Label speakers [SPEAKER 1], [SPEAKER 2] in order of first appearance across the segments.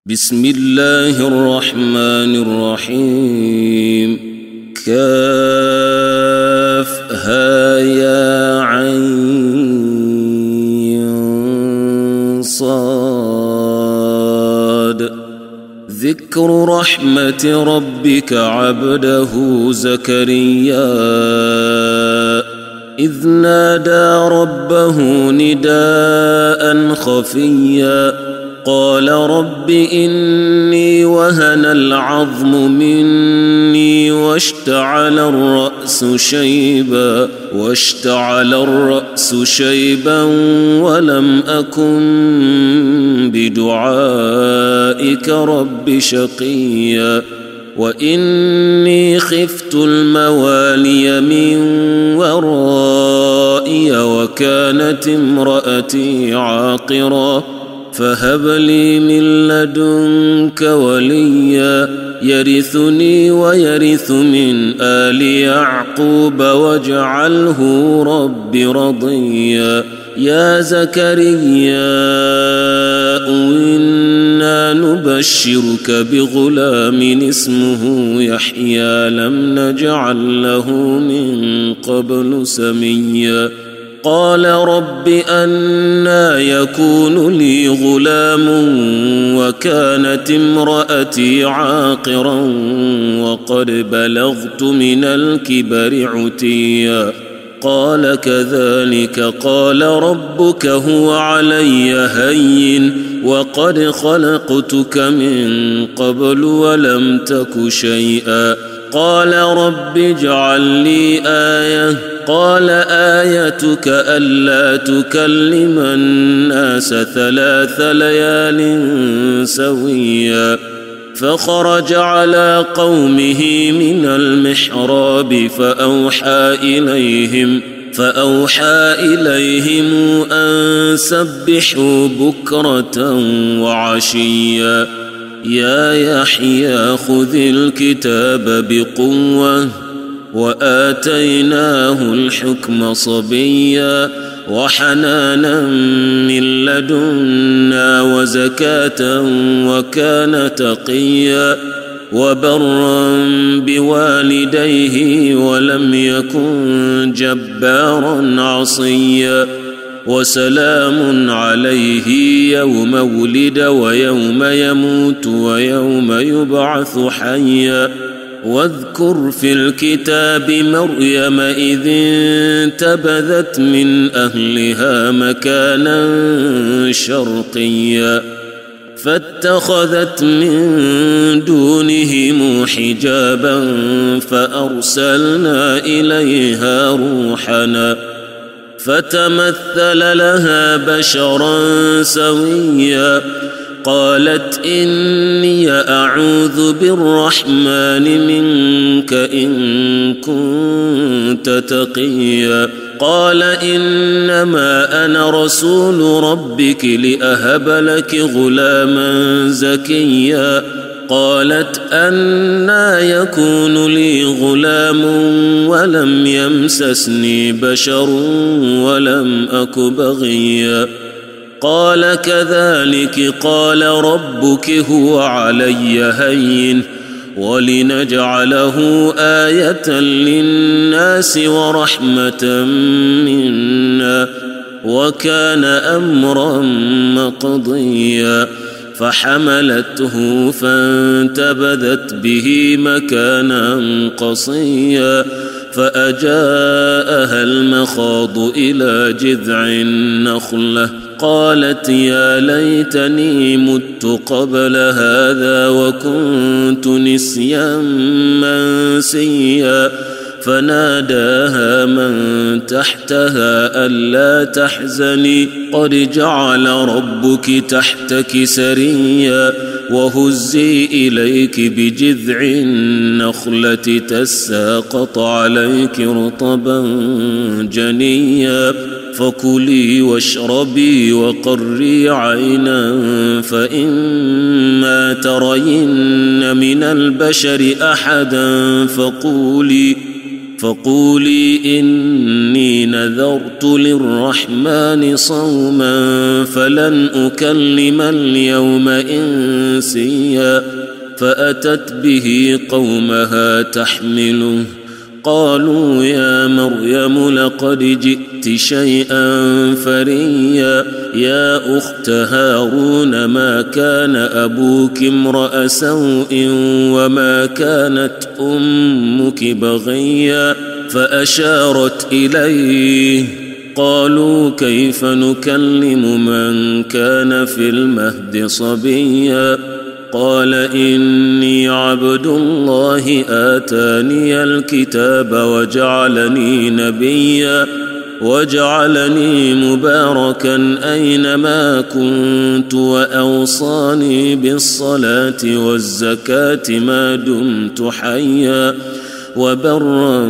[SPEAKER 1] بسم الله الرحمن الرحيم كافها يا عين صاد ذكر رحمة ربك عبده زكريا إذ نادى ربه نداء خفيا قال رب إني وهن العظم مني واشتعل الرأس شيبا ولم أكن بدعائك رب شقيا وإني خفت الموالي من ورائي وكانت امرأتي عاقرا فهب لي من لدنك وليا يرثني ويرث من آل يعقوب واجعله رب رضيا يا زكريا إنا نبشرك بغلام اسمه يحيى لم نجعل له من قبل سميا قال رب أنى يكون لي غلام وكانت امرأتي عاقرا وقد بلغت من الكبر عتيا قال كذلك قال ربك هو علي هين وقد خلقتك من قبل ولم تك شيئا قال رب اجعل لي آية قال آيتك ألا تكلم الناس 3 ليال سويا فخرج على قومه من المحراب فأوحى إليهم أن سبحوا بكرة وعشيا يا يحيى خذ الكتاب بقوة وآتيناه الحكم صبيا وحنانا من لدنا وزكاة وكان تقيا وبرا بوالديه ولم يكن جبارا عصيا وسلام عليه يوم ولد ويوم يموت ويوم يبعث حيا واذكر في الكتاب مريم إذ انتبذت من أهلها مكانا شرقيا فاتخذت من دونهم حجابا فأرسلنا إليها روحنا فتمثل لها بشرا سويا قالت إني أعوذ بالرحمن منك إن كنت تقيا قال إنما أنا رسول ربك لأهب لك غلاما زكيا قالت أنى يكون لي غلام ولم يمسسني بشر ولم أك بغيا قال كذلك قال ربك هو علي هين ولنجعله آية للناس ورحمة منا وكان أمرا مقضيا فحملته فانتبذت به مكانا قصيا فأجاءها المخاض إلى جذع النخلة قالت يا ليتني مت قبل هذا وكنت نسيا منسيا فناداها من تحتها ألا تحزني قد جعل ربك تحتك سريا وهزي إليك بجذع النخلة تساقط عليك رطبا جنيا فكلي واشربي وقري عينا فإما ترين من البشر أحدا فقولي إني نذرت للرحمن صوما فلن أكلم اليوم إنسيا فأتت به قومها تحمله قالوا يا مريم لقد جئت شيئا فريا يا أخت هارون ما كان أبوك امرأ سوء وما كانت أمك بغيا فأشارت إليه قالوا كيف نكلم من كان في المهد صبيا قال إني عبد الله آتاني الكتاب وجعلني نبيا وجعلني مباركا أينما كنت وأوصاني بالصلاة والزكاة ما دمت حيا وبرا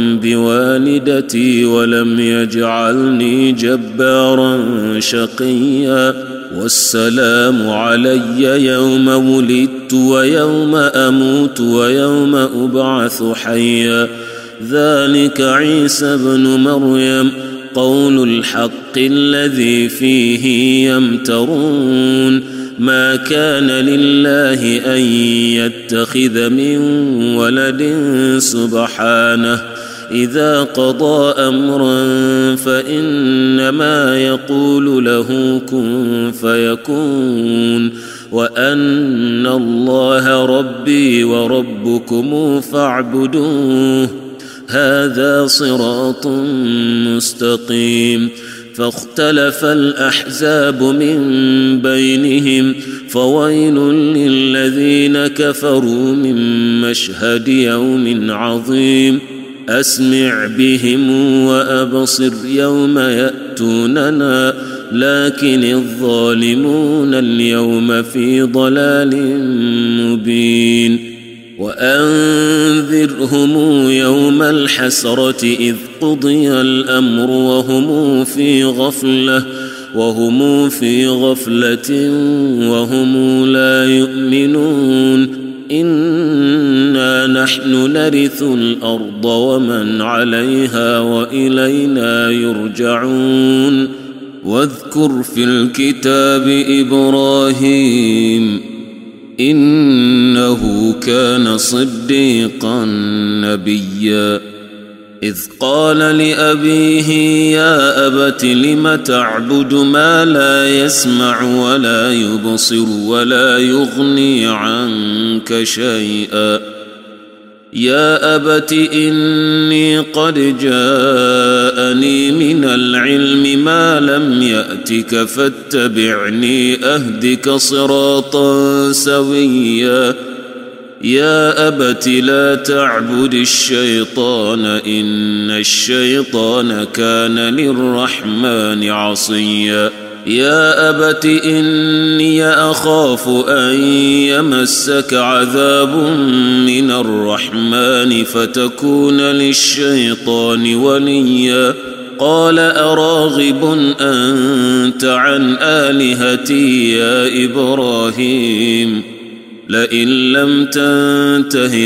[SPEAKER 1] بوالدتي ولم يجعلني جبارا شقيا والسلام علي يوم ولدت ويوم أموت ويوم أبعث حيا ذلك عيسى بن مريم قول الحق الذي فيه يمترون ما كان لله أن يتخذ من ولد سبحانه إذا قضى أمرا فإنما يقول له كن فيكون وأن الله ربي وربكم فاعبدوه هذا صراط مستقيم فاختلف الأحزاب من بينهم فويل للذين كفروا من مشهد يوم عظيم أسمع بهم وأبصر يوم يأتوننا لكن الظالمون اليوم في ضلال مبين وأنذرهم يوم الحسرة إذ قضي الأمر وهم في غفلة وهم لا يؤمنون إنا نحن نرث الأرض ومن عليها وإلينا يرجعون واذكر في الكتاب إبراهيم إنه كان صديقا نبيا إذ قال لأبيه يا أبت لم تعبد ما لا يسمع ولا يبصر ولا يغني عنك شيئا يا أبت إني قد جاءني من العلم ما لم يأتك فاتبعني أهدك صراطا سويا يا أبت لا تعبد الشيطان إن الشيطان كان للرحمن عصيا يا أبت إني أخاف أن يمسك عذاب من الرحمن فتكون للشيطان وليا قال أراغب أنت عن آلهتي يا إبراهيم لئن لم تنته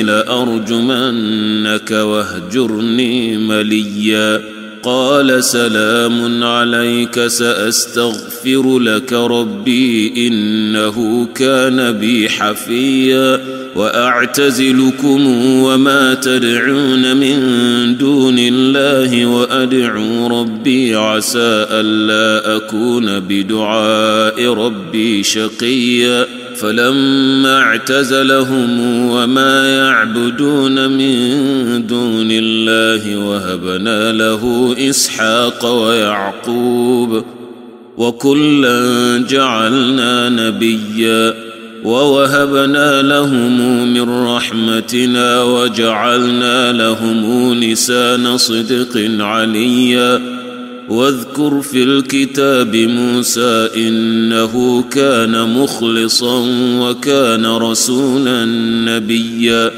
[SPEAKER 1] لأرجمنك واهجرني مليا قال سلام عليك سأستغفر لك ربي إنه كان بي حفيا وأعتزلكم وما تدعون من دون الله وأدعو ربي عسى ألا أكون بدعاء ربي شقيا فلما اعتزلهم وما يعبدون من دون الله وهبنا له إسحاق ويعقوب وكلا جعلنا نبيا ووهبنا لهم من رحمتنا وجعلنا لهم لسان صدق عليا واذكر في الكتاب موسى إنه كان مخلصا وكان رسولا نبيا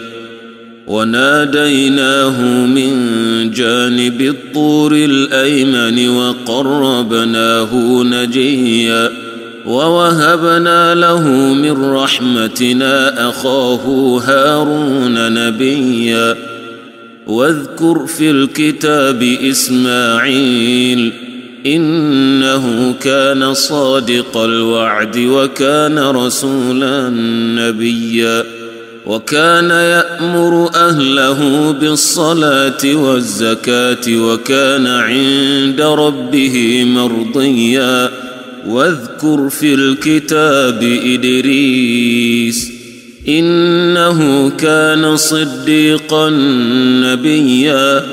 [SPEAKER 1] وناديناه من جانب الطور الأيمن وقربناه نجيا ووهبنا له من رحمتنا أخاه هارون نبيا واذكر في الكتاب إسماعيل إنه كان صادق الوعد وكان رسولا نبيا وكان يأمر أهله بالصلاة والزكاة وكان عند ربه مرضيا واذكر في الكتاب إدريس إنه كان صديقا نبيا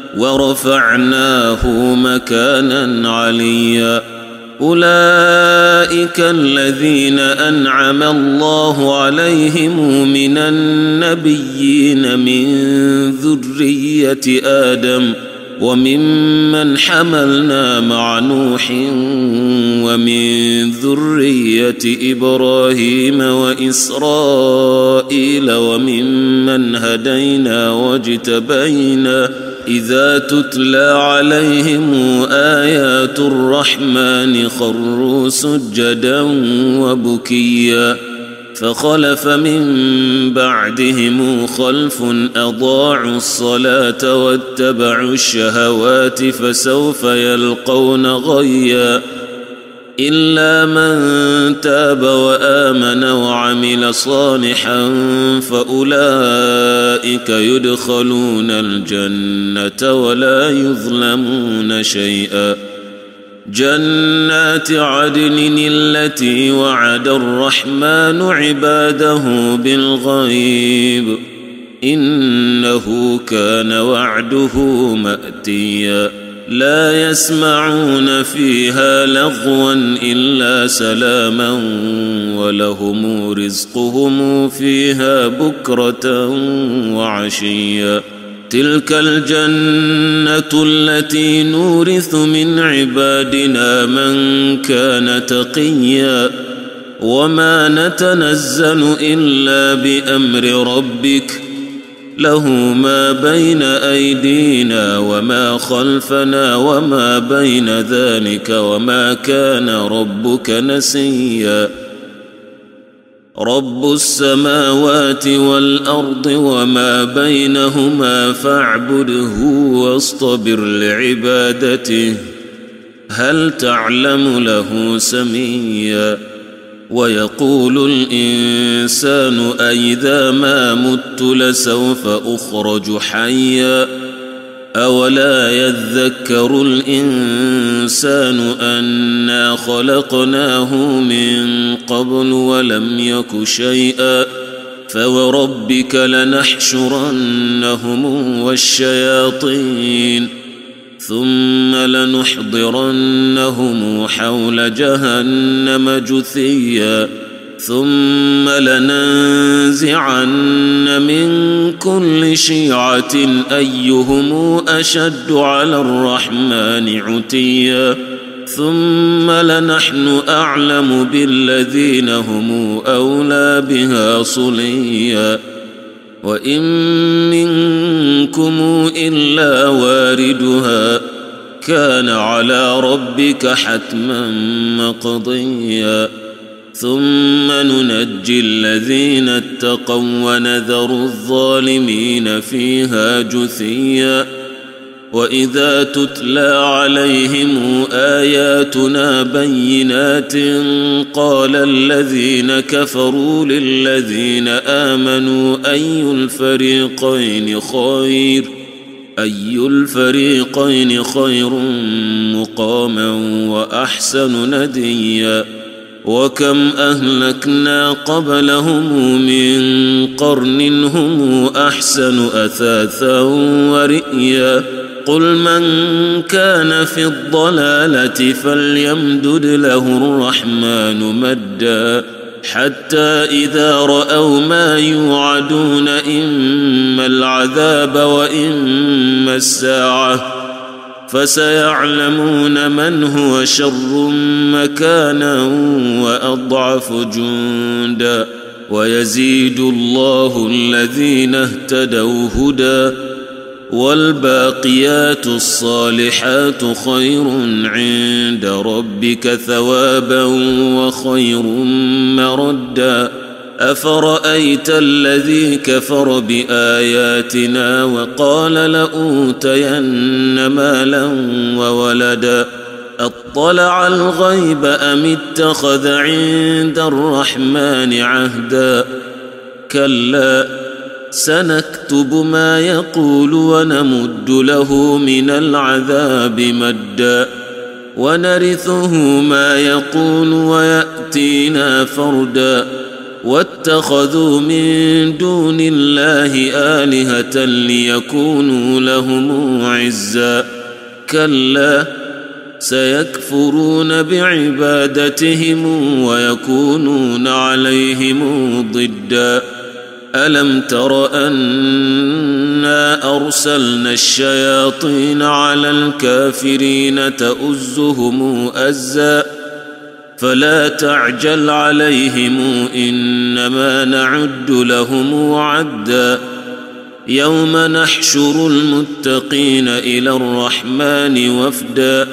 [SPEAKER 1] ورفعناه مكانا عليا أولئك الذين أنعم الله عليهم من النبيين من ذرية آدم وممن حملنا مع نوح ومن ذرية إبراهيم وإسرائيل وممن هدينا واجتبينا إذا تتلى عليهم آيات الرحمن خروا سجدا وبكيا فخلف من بعدهم خلف أضاعوا الصلاة واتبعوا الشهوات فسوف يلقون غيا إلا من تاب وآمن وعمل صالحا فأولئك يدخلون الجنة ولا يظلمون شيئا جنات عدن التي وعد الرحمن عباده بالغيب إنه كان وعده مأتيا لا يسمعون فيها لغوا إلا سلاما ولهم رزقهم فيها بكرة وعشيا تلك الجنة التي نورث من عبادنا من كان تقيا وما نتنزل إلا بأمر ربك له ما بين أيدينا وما خلفنا وما بين ذلك وما كان ربك نسيا رب السماوات والأرض وما بينهما فاعبده واصطبر لعبادته هل تعلم له سميا ويقول الإنسان أإذا ما مت لسوف أخرج حيا أولا يذكر الإنسان أنا خلقناه من قبل ولم يك شيئا فوربك لنحشرنهم والشياطين ثم لنحضرنهم حول جهنم جثيا ثم لننزعن من كل شيعة أيهم أشد على الرحمن عتيا ثم لنحن أعلم بالذين هم أولى بها صليا وإن منكم إلا واردها كان على ربك حتما مقضيا ثم ننجي الذين اتقوا ونذر الظالمين فيها جثيا وإذا تتلى عليهم آياتنا بينات قال الذين كفروا للذين آمنوا أي الفريقين خير مقاما وأحسن نديا وكم أهلكنا قبلهم من قرن هم أحسن أثاثا ورئيا قل من كان في الضلالة فليمدد له الرحمن مدا حتى إذا رأوا ما يوعدون إما العذاب وإما الساعة فسيعلمون من هو شر مكانا وأضعف جندا ويزيد الله الذين اهتدوا هدى والباقيات الصالحات خير عند ربك ثوابا وخير مردا أفرأيت الذي كفر بآياتنا وقال لأوتين مالا وولدا أطلع الغيب أم اتخذ عند الرحمن عهدا كلا سنكتب ما يقول ونمد له من العذاب مدا ونرثه ما يقول ويأتينا فردا واتخذوا من دون الله آلهة ليكونوا لهم عزا كلا سيكفرون بعبادتهم ويكونون عليهم ضدا ألم تر أنا أرسلنا الشياطين على الكافرين تؤزهم أزا فلا تعجل عليهم إنما نعد لهم عدا يوم نحشر المتقين إلى الرحمن وفدا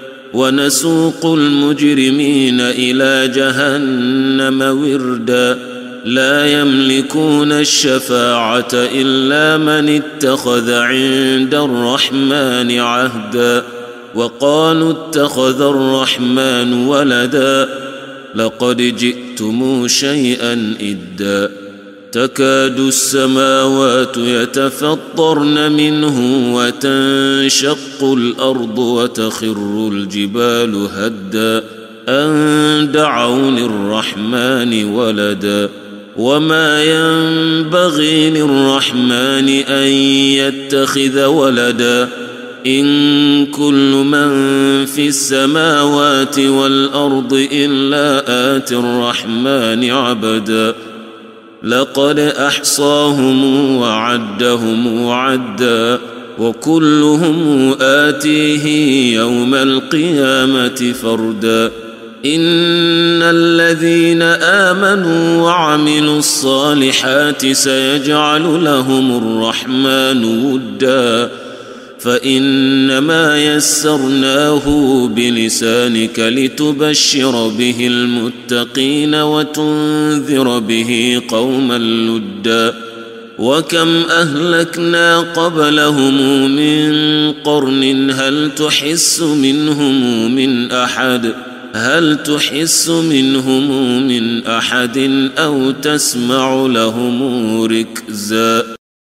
[SPEAKER 1] ونسوق المجرمين إلى جهنم وردا لا يملكون الشفاعة إلا من اتخذ عند الرحمن عهدا وقالوا اتخذ الرحمن ولدا لقد جئتم شيئا إدا تكاد السماوات يتفطرن منه وتنشق الأرض وتخر الجبال هدا أن دعوا للرحمن ولدا وما ينبغي للرحمن أن يتخذ ولدا إن كل من في السماوات والأرض إلا آتي الرحمن عبدا لقد أحصاهم وعدهم عدا وكلهم آتيه يوم القيامة فردا إن الذين آمنوا وعملوا الصالحات سيجعل لهم الرحمن ودا فإنما يسرناه بلسانك لتبشر به المتقين وتنذر به قوما لدا وكم أهلكنا قبلهم من قرن هل تحس منهم من أحد أو تسمع لهم ركزا.